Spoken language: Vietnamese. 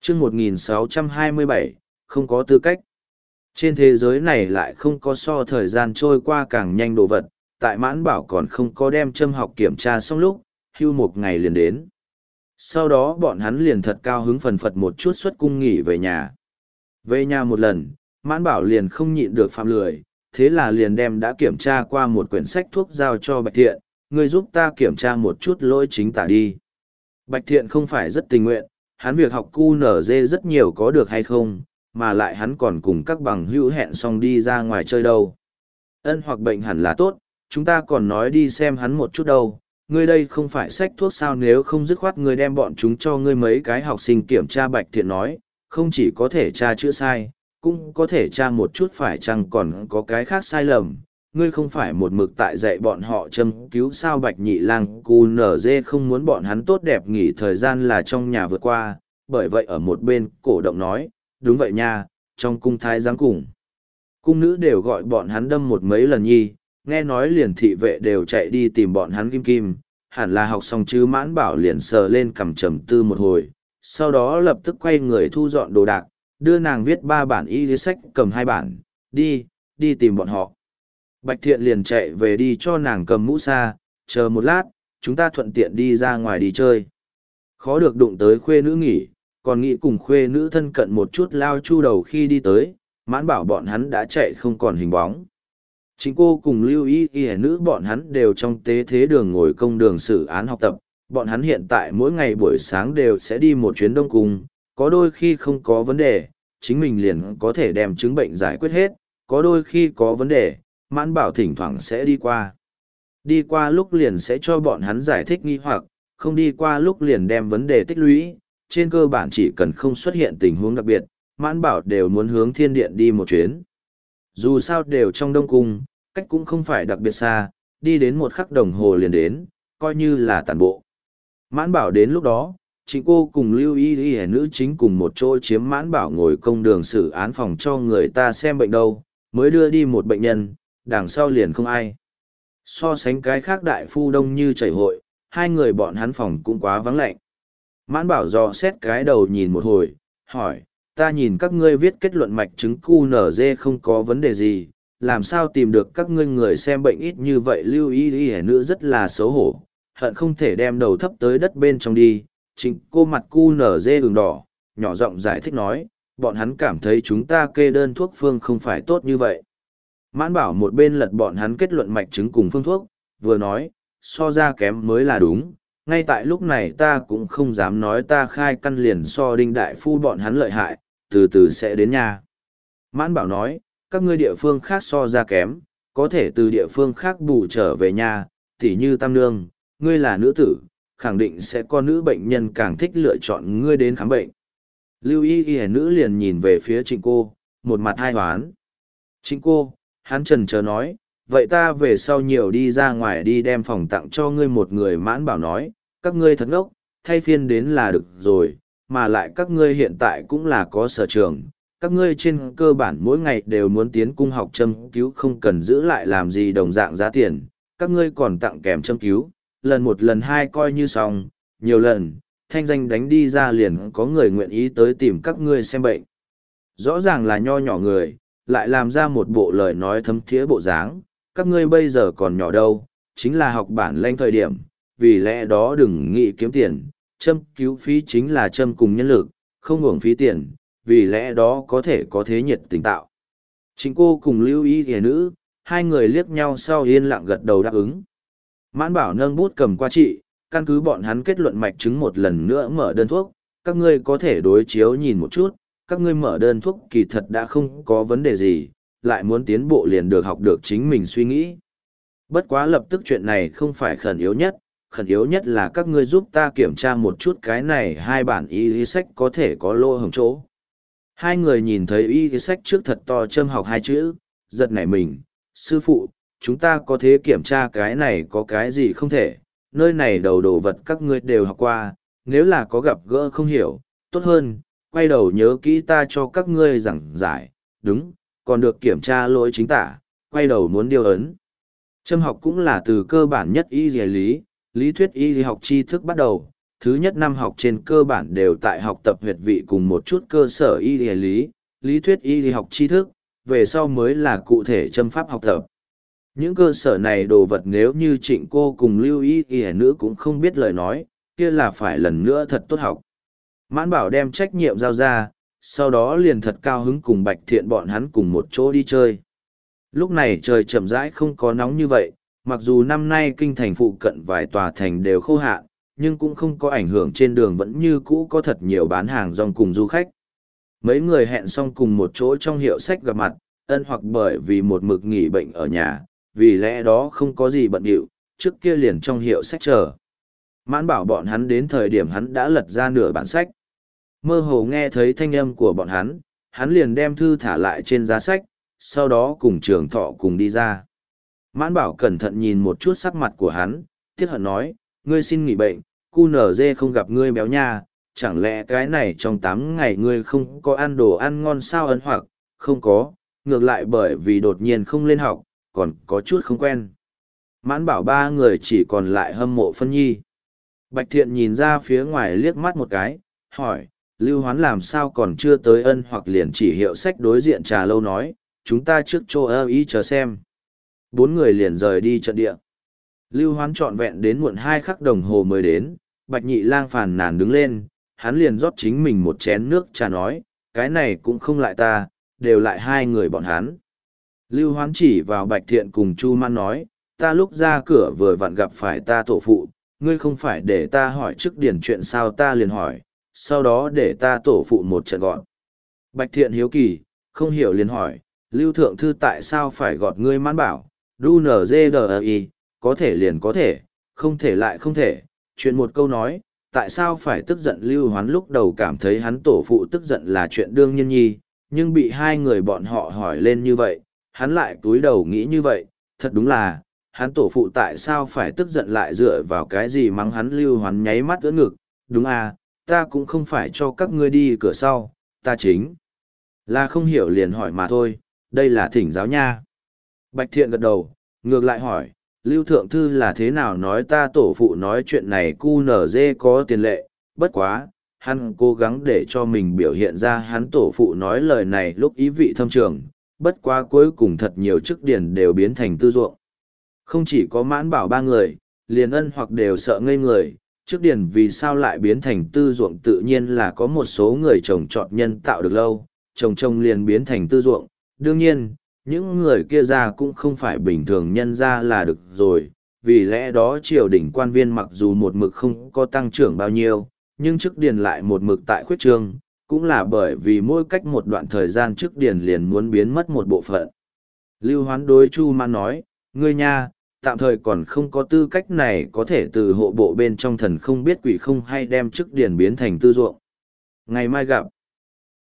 chương 1627, không có tư cách. Trên thế giới này lại không có so thời gian trôi qua càng nhanh đồ vật, tại Mãn Bảo còn không có đem châm học kiểm tra xong lúc, hưu một ngày liền đến. Sau đó bọn hắn liền thật cao hứng phần phật một chút xuất cung nghỉ về nhà. Về nhà một lần, Mãn Bảo liền không nhịn được phạm lười, thế là liền đem đã kiểm tra qua một quyển sách thuốc giao cho Bạch Thiện, ngươi giúp ta kiểm tra một chút lỗi chính tả đi. Bạch Thiện không phải rất tình nguyện, hắn việc học QNZ rất nhiều có được hay không, mà lại hắn còn cùng các bằng hữu hẹn xong đi ra ngoài chơi đâu. Ân hoặc bệnh hẳn là tốt, chúng ta còn nói đi xem hắn một chút đâu. Ngươi đây không phải sách thuốc sao, nếu không dứt khoát ngươi đem bọn chúng cho ngươi mấy cái học sinh kiểm tra. Bạch Thiện nói, không chỉ có thể tra chữa sai, cũng có thể tra một chút phải chăng còn có cái khác sai lầm. Ngươi không phải một mực tại dạy bọn họ châm cứu sao. Bạch Nhị Lang QNZ không muốn bọn hắn tốt đẹp nghỉ thời gian là trong nhà vượt qua, bởi vậy ở một bên cổ động nói, đúng vậy nha, trong cung thái giám cùng cung nữ đều gọi bọn hắn đâm một mấy lần nhi, nghe nói liền thị vệ đều chạy đi tìm bọn hắn kim kim, hẳn là học xong chứ. Mãn Bảo liền sờ lên cằm trầm tư một hồi, sau đó lập tức quay người thu dọn đồ đạc, đưa nàng viết 3 bản y lý sách cầm 2 bản, đi tìm bọn họ. Bạch Thiện liền chạy về đi cho nàng cầm mũ sa, chờ một lát, chúng ta thuận tiện đi ra ngoài đi chơi. Khó được đụng tới khuê nữ nghỉ, còn nghĩ cùng khuê nữ thân cận một chút lao chu đầu khi đi tới, Mãn Bảo bọn hắn đã chạy không còn hình bóng. Chính cô cùng Lưu Y nữ bọn hắn đều trong tế thế đường ngồi công đường xử án học tập, bọn hắn hiện tại mỗi ngày buổi sáng đều sẽ đi một chuyến Đông Cung, có đôi khi không có vấn đề, chính mình liền có thể đem chứng bệnh giải quyết hết, có đôi khi có vấn đề, Mãn Bảo thỉnh thoảng sẽ đi qua. Đi qua lúc liền sẽ cho bọn hắn giải thích nghi hoặc, không đi qua lúc liền đem vấn đề tích lũy, trên cơ bản chỉ cần không xuất hiện tình huống đặc biệt, Mãn Bảo đều muốn hướng thiên điện đi một chuyến. Dù sao đều trong Đông Cung, cách cũng không phải đặc biệt xa, đi đến 1 khắc đồng hồ liền đến, coi như là tản bộ. Mãn Bảo đến lúc đó, Trịnh cô cùng Lưu Y nữ chính cùng một chỗ chiếm Mãn Bảo ngồi công đường xử án phòng cho người ta xem bệnh đâu, mới đưa đi một bệnh nhân, đằng sau liền không ai. So sánh cái khác đại phu đông như chảy hội, 2 người bọn hắn phòng cũng quá vắng lạnh. Mãn Bảo dò xét cái đầu nhìn một hồi, hỏi, ta nhìn các ngươi viết kết luận mạch chứng QNZ không có vấn đề gì, làm sao tìm được các ngươi người xem bệnh ít như vậy. Lưu Y nữ rất là xấu hổ, hận không thể đem đầu thấp tới đất bên trong đi. Chính cô mặt QNZ ửng đỏ, nhỏ giọng giải thích nói, bọn hắn cảm thấy chúng ta kê đơn thuốc phương không phải tốt như vậy. Mãn Bảo một bên lật bọn hắn kết luận mạch chứng cùng phương thuốc, vừa nói, so ra kém mới là đúng. Ngay tại lúc này ta cũng không dám nói ta khai căn liền so Đinh đại phu bọn hắn lợi hại, từ từ sẽ đến nhà. Mãn Bảo nói, các ngươi địa phương khác so ra kém, có thể từ địa phương khác bù trở về nhà, tỉ như Tam Nương, ngươi là nữ tử, khẳng định sẽ có nữ bệnh nhân càng thích lựa chọn ngươi đến khám bệnh. Lưu Y nữ liền nhìn về phía Trịnh cô, một mặt hai hoán. Trịnh cô, hắn trần chờ nói, vậy ta về sau nhiều đi ra ngoài đi đem phòng tặng cho ngươi một người. Mãn Bảo nói, các ngươi thật ngốc, thay phiên đến là được rồi, mà lại các ngươi hiện tại cũng là có sở trường, các ngươi trên cơ bản mỗi ngày đều muốn tiến cung học châm cứu, không cần giữ lại làm gì đồng dạng giá tiền, các ngươi còn tặng kèm châm cứu, lần 1 lần 2 coi như xong, nhiều lần, thanh danh đánh đi ra liền có người nguyện ý tới tìm các ngươi xem bệnh. Rõ ràng là nho nhỏ người, lại làm ra một bộ lời nói thấm thía bộ dáng, các ngươi bây giờ còn nhỏ đâu, chính là học bản lanh thời điểm, vì lẽ đó đừng nghĩ kiếm tiền, châm cứu phí chính là châm cùng nhân lực, không uổng phí tiền, vì lẽ đó có thể có thế nhiệt tình tạo. Chính cô cùng Lưu Y nữ, 2 người liếc nhau sau yên lặng gật đầu đáp ứng. Mãn Bảo nâng bút cầm qua trị, căn cứ bọn hắn kết luận mạch chứng một lần nữa mở đơn thuốc, các ngươi có thể đối chiếu nhìn một chút, các ngươi mở đơn thuốc kỳ thật đã không có vấn đề gì, lại muốn tiến bộ liền được học được chính mình suy nghĩ. Bất quá lập tức chuyện này không phải khẩn yếu nhất là các ngươi giúp ta kiểm tra một chút cái này 2 bản y lý sách có thể có lỗ hổng chỗ. 2 người nhìn thấy y lý sách trước thật to châm học 2 chữ, giật nảy mình, sư phụ, chúng ta có thể kiểm tra cái này có cái gì không thể, nơi này đầu đồ vật các ngươi đều học qua, nếu là có gặp gỡ không hiểu, tốt hơn, quay đầu nhớ kỹ ta cho các ngươi giảng giải, đúng, còn được kiểm tra lỗi chính tả, quay đầu muốn điều ấn. Châm học cũng là từ cơ bản nhất y lý thuyết y học tri thức bắt đầu, Thứ nhất năm học trên cơ bản đều tại học tập huyệt vị cùng một chút cơ sở y lý, lý thuyết y học tri thức, về sau mới là cụ thể châm pháp học tập. Những cơ sở này đồ vật nếu như Trịnh cô cùng lưu y nữ cũng không biết lời nói, kia là phải lần nữa thật tốt học. Mãn Bảo đem trách nhiệm giao ra, sau đó liền thật cao hứng cùng Bạch Thiện bọn hắn cùng một chỗ đi chơi. Lúc này trời chậm rãi không có nóng như vậy, mặc dù năm nay kinh thành phụ cận vài tòa thành đều khô hạn, nhưng cũng không có ảnh hưởng, trên đường vẫn như cũ có thật nhiều bán hàng rong cùng du khách. Mấy người hẹn xong cùng một chỗ trong hiệu sách gặp mặt, Ân Hoặc bởi vì một mực nghỉ bệnh ở nhà, vì lẽ đó không có gì bận điệu, trước kia liền trong hiệu sách chờ. Mãn Bảo bọn hắn đến thời điểm hắn đã lật ra nửa bản sách. Mơ hồ nghe thấy thanh âm của bọn hắn liền đem thư thả lại trên giá sách, sau đó cùng Trường Thọ cùng đi ra. Mãn Bảo cẩn thận nhìn một chút sắc mặt của hắn, tiếc hận nói, ngươi xin nghỉ bệnh, cu nở dê không gặp ngươi béo nha, chẳng lẽ cái này trong 8 ngày ngươi không có ăn đồ ăn ngon sao? Ân Hoặc, không có, ngược lại bởi vì đột nhiên không lên học, còn có chút không quen. Mãn Bảo ba người chỉ còn lại hâm mộ phân nhi. Bạch Thiện nhìn ra phía ngoài liếc mắt một cái, hỏi, Lưu Hoán làm sao còn chưa tới? Ân Hoặc liền chỉ hiệu sách đối diện trà lâu nói, chúng ta trước chỗ ơ ý chờ xem. 4 người liền rời đi trận địa. Lưu Hoán trọn vẹn đến muộn 2 khắc đồng hồ mới đến, Bạch Nhị Lang phàn nàn đứng lên, hắn liền rót chính mình một chén nước trà nói, cái này cũng không lại ta, đều lại 2 người bọn hắn. Lưu Hoán chỉ vào Bạch Thiện cùng Chu Man nói, ta lúc ra cửa vừa vặn gặp phải ta tổ phụ, ngươi không phải để ta hỏi trước điển chuyện sao? Ta liền hỏi, sau đó để ta tổ phụ một trận gọn. Bạch Thiện hiếu kỳ, không hiểu liền hỏi, Lưu Thượng Thư tại sao phải gọt ngươi? Mãn Bảo, đu nở dê đờ y, có thể liền có thể, không thể lại không thể, chuyện một câu nói, tại sao phải tức giận? Lưu Hoán lúc đầu cảm thấy hắn tổ phụ tức giận là chuyện đương nhiên nhi, nhưng bị 2 người bọn họ hỏi lên như vậy, hắn lại túi đầu nghĩ như vậy, thật đúng là, hắn tổ phụ tại sao phải tức giận, lại dựa vào cái gì mắng hắn? Lưu Hoán nháy mắt ưỡn ngực, đúng à, ta cũng không phải cho các ngươi đi cửa sau, ta chính là không hiểu liền hỏi mà thôi, đây là thỉnh giáo nha. Bạch Thiện gật đầu, ngược lại hỏi, Lưu Thượng Thư là thế nào nói? Ta tổ phụ nói chuyện này cu nở dê có tiền lệ, bất quá, hắn cố gắng để cho mình biểu hiện ra hắn tổ phụ nói lời này lúc ý vị thâm trường, bất quá cuối cùng thật nhiều chức điển đều biến thành tư ruộng. Không chỉ có Mãn Bảo 3 người, liền Ân Hoặc đều sợ ngây người, chức điển vì sao lại biến thành tư ruộng? Tự nhiên là có một số người trồng trọt nhân tạo được lâu, trồng liền biến thành tư ruộng. Đương nhiên, những người kia ra cũng không phải bình thường nhân ra là được rồi, vì lẽ đó triều đình quan viên mặc dù một mực không có tăng trưởng bao nhiêu, nhưng chức điền lại một mực tại khuyết trương, cũng là bởi vì mỗi cách một đoạn thời gian chức điền liền muốn biến mất một bộ phận. Lưu Hoán đối Chu Man nói, ngươi nha, tạm thời còn không có tư cách này có thể từ hộ bộ bên trong thần không biết quỷ không hay đem chức điền biến thành tư ruộng. Ngày mai gặp.